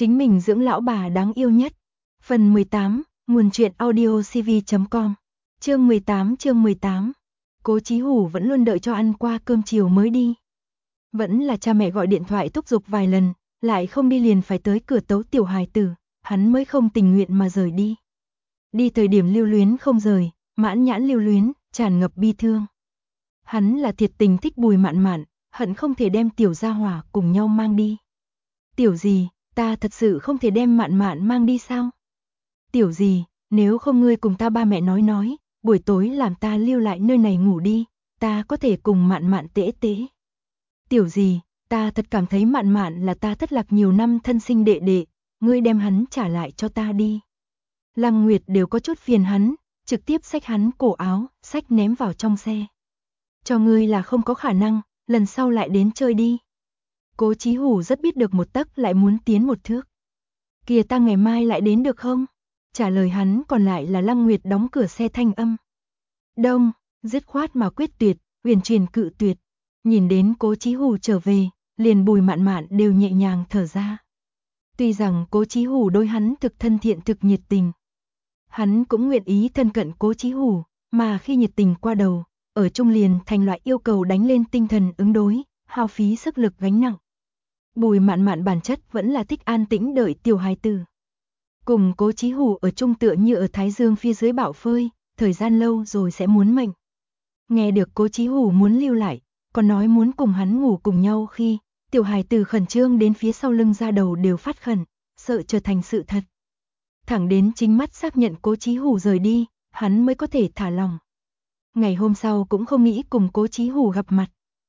chính mình dưỡng lão bà đáng yêu nhất. Phần 18, nguồn truyện audio cv.com. Chương 18. Cố Chí Hủ vẫn luôn đợi cho ăn qua cơm chiều mới đi. Vẫn là cha mẹ gọi điện thoại thúc giục vài lần, lại không đi liền phải tới cửa tấu tiểu hài tử, hắn mới không tình nguyện mà rời đi. Đi thời điểm lưu luyến không rời, mãn nhãn lưu luyến, tràn ngập bi thương. Hắn là thiệt tình thích Bùi Mạn Mạn, hận không thể đem tiểu gia hỏa cùng nhau mang đi. Tiểu gì, ta thật sự không thể đem Mạn Mạn mang đi sao? Tiểu gì, nếu không ngươi cùng ta ba mẹ nói, buổi tối làm ta lưu lại nơi này ngủ đi, ta có thể cùng Mạn Mạn tễ tễ. Tiểu gì, ta thật cảm thấy Mạn Mạn là ta thất lạc nhiều năm thân sinh đệ đệ, ngươi đem hắn trả lại cho ta đi. Lăng Nguyệt đều có chút phiền hắn, trực tiếp xách hắn cổ áo, xách ném vào trong xe. Cho ngươi là không có khả năng, lần sau lại đến chơi đi. Cố Chí Hủ rất biết được một tấc lại muốn tiến một thước. Kìa ta ngày mai lại đến được không? Trả lời hắn còn lại là Lăng Nguyệt đóng cửa xe thanh âm. Đông, dứt khoát mà quyết tuyệt, huyền truyền cự tuyệt. Nhìn đến Cố Chí Hủ trở về, liền Bùi Mạn Mạn đều nhẹ nhàng thở ra. Tuy rằng Cố Chí Hủ đối hắn thực thân thiện thực nhiệt tình. Hắn cũng nguyện ý thân cận Cố Chí Hủ, mà khi nhiệt tình qua đầu, ở chung liền thành loại yêu cầu đánh lên tinh thần ứng đối, hao phí sức lực gánh nặng. Bùi Mạn Mạn bản chất vẫn là thích an tĩnh đợi tiểu hài tử. Cùng Cố Chí Hủ ở chung tựa như ở Thái Dương phía dưới bão phơi, thời gian lâu rồi sẽ muốn mệnh. Nghe được Cố Chí Hủ muốn lưu lại, còn nói muốn cùng hắn ngủ cùng nhau khi, tiểu hài tử khẩn trương đến phía sau lưng ra đầu đều phát khẩn, sợ trở thành sự thật. Thẳng đến chính mắt xác nhận Cố Chí Hủ rời đi, hắn mới có thể thả lòng. Ngày hôm sau cũng không nghĩ cùng Cố Chí Hủ gặp mặt.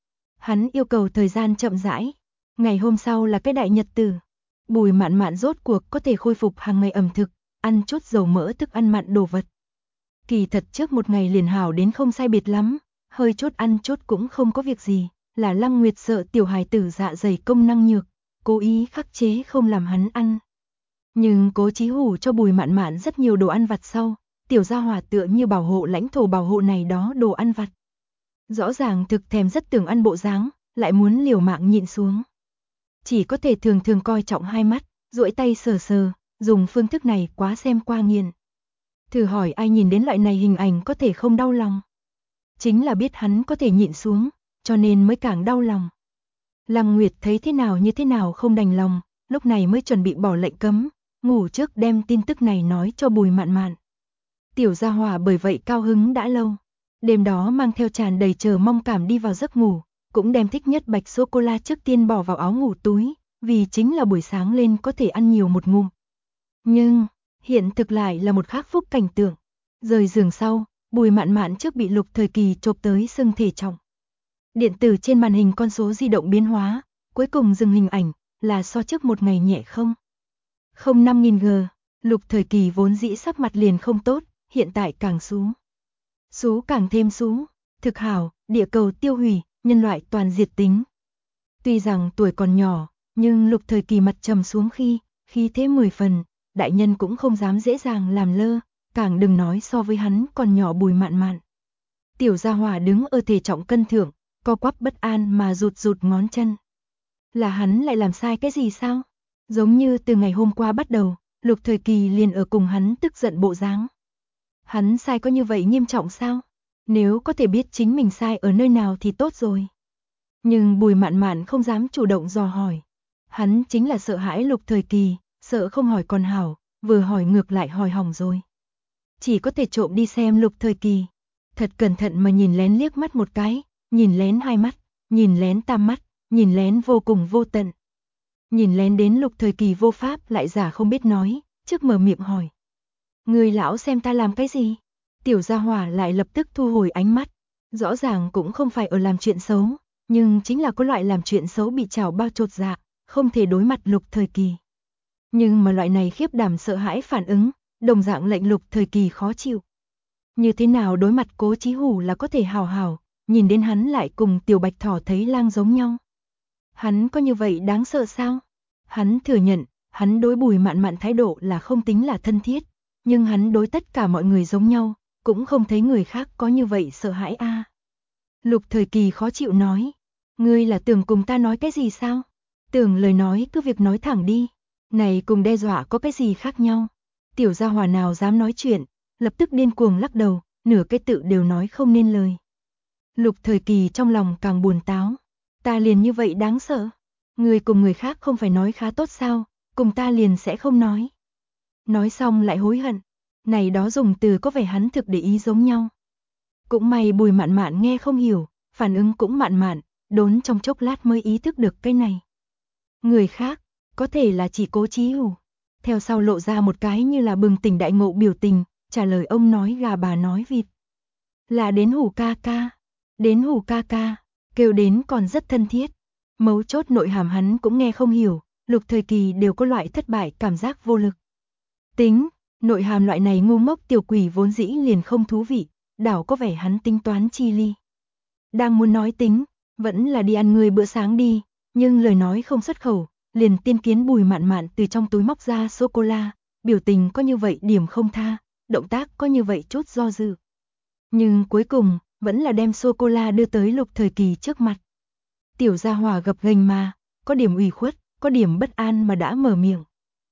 Hắn yêu cầu thời gian chậm rãi. Ngày hôm sau là cái đại nhật tử. Bùi Mạn Mạn rốt cuộc có thể khôi phục hàng ngày ẩm thực, ăn chút dầu mỡ thức ăn mặn đồ vật. Kỳ thật trước một ngày liền hảo đến không sai biệt lắm, hơi chốt ăn chốt cũng không có việc gì, là Lăng Nguyệt sợ tiểu hài tử dạ dày công năng nhược, cố ý khắc chế không làm hắn ăn. Nhưng Cố Chí Hủ cho Bùi Mạn Mạn rất nhiều đồ ăn vặt sau, tiểu gia hỏa tựa như bảo hộ lãnh thổ bảo hộ này đó đồ ăn vặt. Rõ ràng thực thèm rất tưởng ăn bộ dáng, lại muốn liều mạng nhịn xuống. Chỉ có thể thường thường coi trọng hai mắt, duỗi tay sờ sờ, dùng phương thức này quá xem qua nghiền. Thử hỏi ai nhìn đến loại này hình ảnh có thể không đau lòng. Chính là biết hắn có thể nhịn xuống, cho nên mới càng đau lòng. Lăng Nguyệt thấy thế nào như thế nào không đành lòng, lúc này mới chuẩn bị bỏ lệnh cấm, ngủ trước đem tin tức này nói cho Bùi Mạn Mạn. Tiểu gia hỏa bởi vậy cao hứng đã lâu. Đêm đó mang theo tràn đầy chờ mong cảm đi vào giấc ngủ, cũng đem thích nhất bạch sô-cô-la trước tiên bỏ vào áo ngủ túi, vì chính là buổi sáng lên có thể ăn nhiều một ngụm. Nhưng, hiện thực lại là một khác phúc cảnh tượng. Rời giường sau, Bùi Mạn Mạn trước bị Lục Thời Kỳ chộp tới sưng thể trọng. Điện tử trên màn hình con số di động biến hóa, cuối cùng dừng hình ảnh, là so trước một ngày nhẹ không. 5000 G, Lục Thời Kỳ vốn dĩ sắc mặt liền không tốt, hiện tại càng xú. Xú càng thêm xú, thực hảo, địa cầu tiêu hủy, nhân loại toàn diệt tính. Tuy rằng tuổi còn nhỏ, nhưng Lục Thời Kỳ mặt trầm xuống khi thế 10 phần, đại nhân cũng không dám dễ dàng làm lơ, càng đừng nói so với hắn còn nhỏ Bùi Mạn Mạn. Tiểu gia hỏa đứng ở thể trọng cân thượng, co quắp bất an mà rụt ngón chân. Là hắn lại làm sai cái gì sao? Giống như từ ngày hôm qua bắt đầu, Lục Thời Kỳ liền ở cùng hắn tức giận bộ dáng. Hắn sai có như vậy nghiêm trọng sao? Nếu có thể biết chính mình sai ở nơi nào thì tốt rồi. Nhưng Bùi Mạn Mạn không dám chủ động dò hỏi. Hắn chính là sợ hãi Lục Thời Kỳ, sợ không hỏi còn hảo, vừa hỏi ngược lại hỏi hỏng rồi. Chỉ có thể trộm đi xem Lục Thời Kỳ. Thật cẩn thận mà nhìn lén liếc mắt một cái, nhìn lén hai mắt, nhìn lén tam mắt, nhìn lén vô cùng vô tận. Nhìn lén đến Lục Thời Kỳ vô pháp lại giả không biết nói, trước mở miệng hỏi. Người lão xem ta làm cái gì? Tiểu gia hỏa lại lập tức thu hồi ánh mắt. Rõ ràng cũng không phải ở làm chuyện xấu, nhưng chính là có loại làm chuyện xấu bị trảo bao chột dạ, không thể đối mặt Lục Thời Kỳ. Nhưng mà loại này khiếp đảm sợ hãi phản ứng, đồng dạng lệnh Lục Thời Kỳ khó chịu. Như thế nào đối mặt Cố Chí Hủ là có thể hào hào, nhìn đến hắn lại cùng tiểu bạch thỏ thấy lang giống nhau. Hắn có như vậy đáng sợ sao? Hắn thừa nhận, hắn đối Bùi Mạn Mạn thái độ là không tính là thân thiết, nhưng hắn đối tất cả mọi người giống nhau, cũng không thấy người khác có như vậy sợ hãi a. Lục Thời Kỳ khó chịu nói, ngươi là tưởng cùng ta nói cái gì sao? Tưởng lời nói cứ việc nói thẳng đi. Này cùng đe dọa có cái gì khác nhau? Tiểu gia hỏa nào dám nói chuyện, lập tức điên cuồng lắc đầu, nửa cái tự đều nói không nên lời. Lục Thời Kỳ trong lòng càng buồn táo. Ta liền như vậy đáng sợ. Người cùng người khác không phải nói khá tốt sao, cùng ta liền sẽ không nói. Nói xong lại hối hận. Này đó dùng từ có vẻ hắn thực để ý giống nhau. Cũng may Bùi Mạn Mạn nghe không hiểu, phản ứng cũng mạn mạn, đốn trong chốc lát mới ý thức được cái này. Người khác, có thể là chỉ Cố Chí Hủ. Theo sau lộ ra một cái như là bừng tỉnh đại ngộ biểu tình, trả lời ông nói gà bà nói vịt. Là đến Hủ ca ca. Đến Hủ ca ca, kêu đến còn rất thân thiết. Mấu chốt nội hàm hắn cũng nghe không hiểu, Lục Thời Kỳ đều có loại thất bại cảm giác vô lực. Tính, nội hàm loại này ngu ngốc tiểu quỷ vốn dĩ liền không thú vị, đảo có vẻ hắn tính toán chi ly. Đang muốn nói tính, vẫn là đi ăn người bữa sáng đi, nhưng lời nói không xuất khẩu, liền tiên kiến Bùi Mạn Mạn từ trong túi móc ra sô-cô-la, biểu tình có như vậy điểm không tha, động tác có như vậy chút do dự. Nhưng cuối cùng, vẫn là đem sô-cô-la đưa tới Lục Thời Kỳ trước mặt. Tiểu gia hỏa gập ghềnh mà, có điểm ủy khuất, có điểm bất an mà đã mở miệng.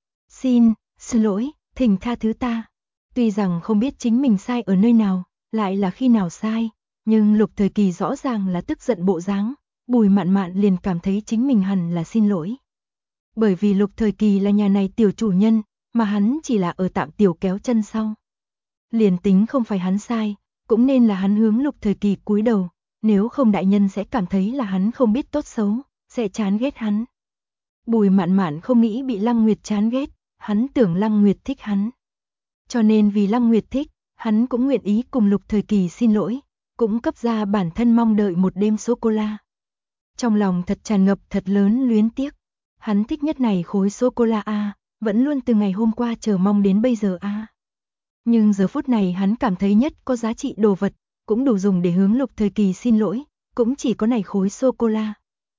Xin lỗi, thỉnh tha thứ ta. Tuy rằng không biết chính mình sai ở nơi nào, lại là khi nào sai, nhưng Lục Thời Kỳ rõ ràng là tức giận bộ dáng, Bùi Mạn Mạn liền cảm thấy chính mình hẳn là xin lỗi. Bởi vì Lục Thời Kỳ là nhà này tiểu chủ nhân, mà hắn chỉ là ở tạm tiểu kéo chân sau. Liền tính không phải hắn sai, cũng nên là hắn hướng Lục Thời Kỳ cúi đầu, nếu không đại nhân sẽ cảm thấy là hắn không biết tốt xấu, sẽ chán ghét hắn. Bùi Mạn Mạn không nghĩ bị Lăng Nguyệt chán ghét, hắn tưởng Lăng Nguyệt thích hắn. Cho nên vì Lăng Nguyệt thích, hắn cũng nguyện ý cùng Lục Thời Kỳ xin lỗi, cũng cấp ra bản thân mong đợi một đêm sô-cô-la. Trong lòng thật tràn ngập thật lớn luyến tiếc, hắn thích nhất này khối sô-cô-la a, vẫn luôn từ ngày hôm qua chờ mong đến bây giờ a. Nhưng giờ phút này hắn cảm thấy nhất có giá trị đồ vật, cũng đủ dùng để hướng Lục Thời Kỳ xin lỗi, cũng chỉ có này khối sô-cô-la.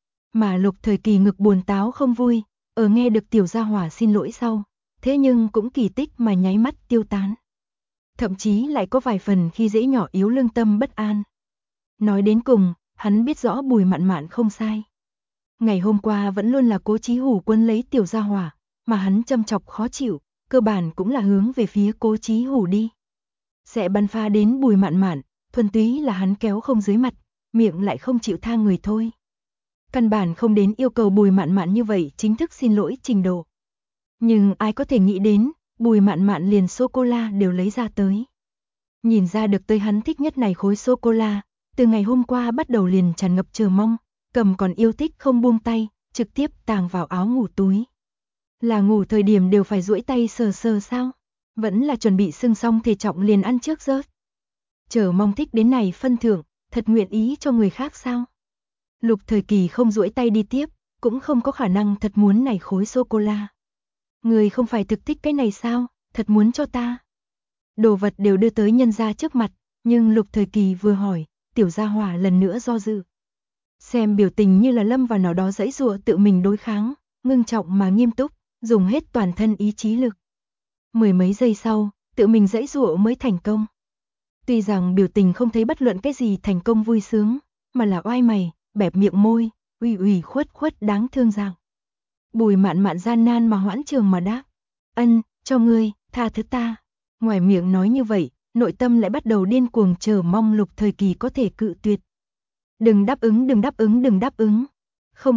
Mà Lục Thời Kỳ ngực buồn táo không vui, ở nghe được tiểu gia hỏa xin lỗi sau, thế nhưng cũng kỳ tích mà nháy mắt tiêu tán. Thậm chí lại có vài phần khi dễ nhỏ yếu lương tâm bất an. Nói đến cùng, hắn biết rõ Bùi Mạn Mạn không sai. Ngày hôm qua vẫn luôn là Cố Chí Hủ quân lấy tiểu gia hỏa, mà hắn châm chọc khó chịu, cơ bản cũng là hướng về phía Cố Chí Hủ đi. Sẽ băn pha đến Bùi Mạn Mạn, thuần túy là hắn kéo không dưới mặt, miệng lại không chịu tha người thôi. Căn bản không đến yêu cầu Bùi Mạn Mạn như vậy chính thức xin lỗi trình độ. Nhưng ai có thể nghĩ đến, Bùi Mạn Mạn liền sô-cô-la đều lấy ra tới. Nhìn ra được tới hắn thích nhất này khối sô-cô-la, từ ngày hôm qua bắt đầu liền tràn ngập chờ mong, cầm còn yêu thích không buông tay, trực tiếp tàng vào áo ngủ túi. Là ngủ thời điểm đều phải duỗi tay sờ sờ sao? Vẫn là chuẩn bị xưng xong thể trọng liền ăn trước rớt. Chờ mong thích đến này phân thưởng, thật nguyện ý cho người khác sao? Lục Thời Kỳ không duỗi tay đi tiếp, cũng không có khả năng thật muốn này khối sô-cô-la. Người không phải thực thích cái này sao, thật muốn cho ta. Đồ vật đều đưa tới nhân gia trước mặt, nhưng Lục Thời Kỳ vừa hỏi, tiểu gia hỏa lần nữa do dự. Xem biểu tình như là lâm vào nào đó giãy giụa tự mình đối kháng, ngưng trọng mà nghiêm túc, dùng hết toàn thân ý chí lực. Mười mấy giây sau, tự mình giãy giụa mới thành công. Tuy rằng biểu tình không thấy bất luận cái gì thành công vui sướng, mà là oai mày, bẹp miệng môi, ủy khuất đáng thương dạng. Bùi Mạn Mạn gian nan mà hoãn trường mà đáp, cho ngươi, tha thứ ta. Ngoài miệng nói như vậy, nội tâm lại bắt đầu điên cuồng chờ mong Lục Thời Kỳ có thể cự tuyệt. Đừng đáp ứng. Không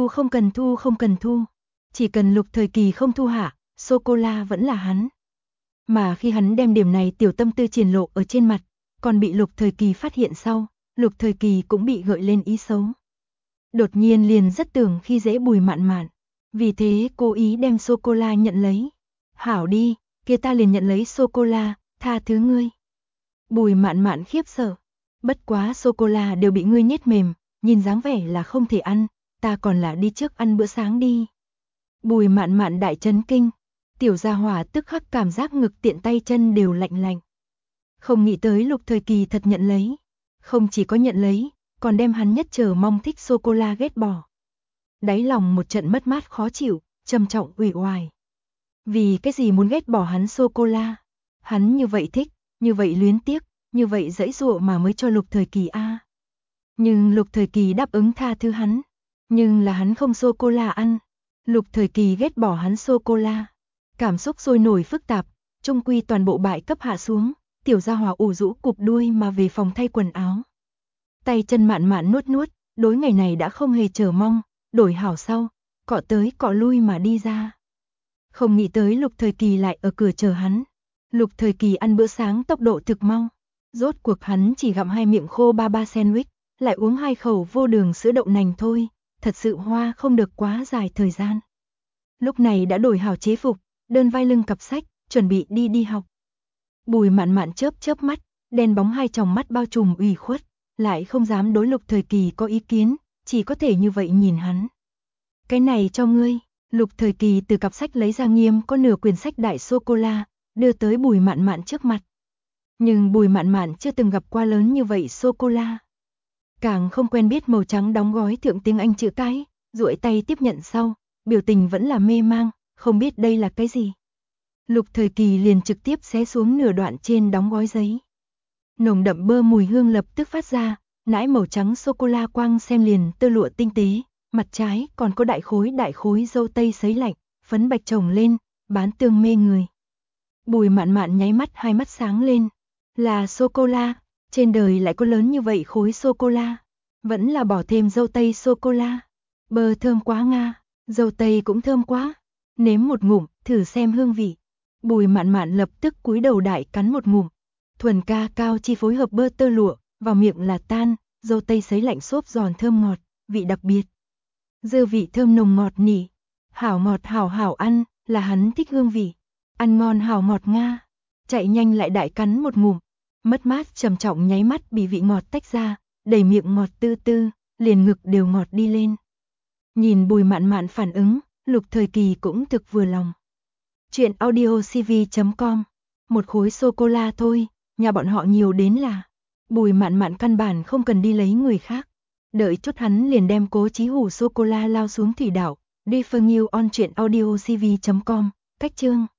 cần thu. Chỉ cần Lục Thời Kỳ không thu hạ, sô-cô-la vẫn là hắn. Mà khi hắn đem điểm này tiểu tâm tư triển lộ ở trên mặt, còn bị Lục Thời Kỳ phát hiện sau, Lục Thời Kỳ cũng bị gợi lên ý xấu. Đột nhiên liền rất tưởng khi dễ Bùi Mạn Mạn, vì thế cố ý đem sô-cô-la nhận lấy. Hảo đi, kia ta liền nhận lấy sô-cô-la, tha thứ ngươi. Bùi Mạn Mạn khiếp sợ, bất quá sô-cô-la đều bị ngươi nhét mềm, nhìn dáng vẻ là không thể ăn, ta còn là đi trước ăn bữa sáng đi. Bùi Mạn Mạn đại chấn kinh, tiểu gia hỏa tức khắc cảm giác ngực tiện tay chân đều lạnh lạnh. Không nghĩ tới Lục Thời Kỳ thật nhận lấy, không chỉ có nhận lấy, còn đem hắn nhất chờ mong thích sô-cô-la ghét bỏ. Đáy lòng một trận mất mát khó chịu, trầm trọng uể oải. Vì cái gì muốn ghét bỏ hắn sô-cô-la? Hắn như vậy thích, như vậy luyến tiếc, như vậy giãy giụa mà mới cho Lục Thời Kỳ a. Nhưng Lục Thời Kỳ đáp ứng tha thứ hắn, nhưng là hắn không sô-cô-la ăn. Lục Thời Kỳ ghét bỏ hắn sô-cô-la. Cảm xúc sôi nổi phức tạp, chung quy toàn bộ bại cấp hạ xuống, tiểu gia hỏa ủ rũ cụp đuôi mà về phòng thay quần áo. Tay chân mạn mạn nuốt nuốt, đối ngày này đã không hề chờ mong, đổi hảo sau, cọ tới cọ lui mà đi ra. Không nghĩ tới Lục Thời Kỳ lại ở cửa chờ hắn. Lục Thời Kỳ ăn bữa sáng tốc độ thực mau. Rốt cuộc hắn chỉ gặm 2 miệng khô ba sandwich, lại uống 2 khẩu vô đường sữa đậu nành thôi, thật sự hoa không được quá dài thời gian. Lúc này đã đổi hảo chế phục, đơn vai lưng cặp sách, chuẩn bị đi học. Bùi Mạn Mạn chớp chớp mắt, đen bóng hai tròng mắt bao trùm ủy khuất, lại không dám đối Lục Thời Kỳ có ý kiến, chỉ có thể như vậy nhìn hắn. Cái này cho ngươi. Lục Thời Kỳ từ cặp sách lấy ra nghiêm có nửa quyển sách đại sô-cô-la, đưa tới Bùi Mạn Mạn trước mặt. Nhưng Bùi Mạn Mạn chưa từng gặp qua lớn như vậy sô-cô-la. Càng không quen biết màu trắng đóng gói thượng tiếng Anh chữ cái, duỗi tay tiếp nhận sau, biểu tình vẫn là mê mang, không biết đây là cái gì. Lục Thời Kỳ liền trực tiếp xé xuống nửa đoạn trên đóng gói giấy. Nồng đậm bơ mùi hương lập tức phát ra, nãi màu trắng sô-cô-la quang xem liền tơ lụa tinh tế, mặt trái còn có đại khối dâu tây sấy lạnh, phấn bạch chồng lên, bán tương mê người. Bùi Mạn Mạn nháy mắt hai mắt sáng lên, là sô-cô-la, trên đời lại có lớn như vậy khối sô-cô-la, vẫn là bỏ thêm dâu tây sô-cô-la. Bơ thơm quá nga, dâu tây cũng thơm quá, nếm một ngụm, thử xem hương vị. Bùi Mạn Mạn lập tức cúi đầu đại cắn một ngụm. Thuần ca cao chi phối hợp bơ tơ lụa, vào miệng là tan, dâu tây sấy lạnh xốp giòn thơm ngọt, vị đặc biệt. Dư vị thơm nồng ngọt nỉ, hảo ngọt hảo ăn, là hắn thích hương vị. Ăn ngon hảo ngọt nga, chạy nhanh lại đại cắn một ngụm, mất mát trầm trọng nháy mắt bị vị ngọt tách ra, đầy miệng ngọt tư tư, liền ngực đều ngọt đi lên. Nhìn Bùi Mạn Mạn phản ứng, Lục Thời Kỳ cũng thực vừa lòng. Chuyện audiocv.com, một khối sô-cô-la thôi, nhà bọn họ nhiều đến là. Bùi Mạn Mạn căn bản không cần đi lấy người khác. Đợi chút hắn liền đem Cố Chí Hủ sô-cô-la lao xuống thủy đảo. Đi phương on chuyện audiocv.com, cách chương.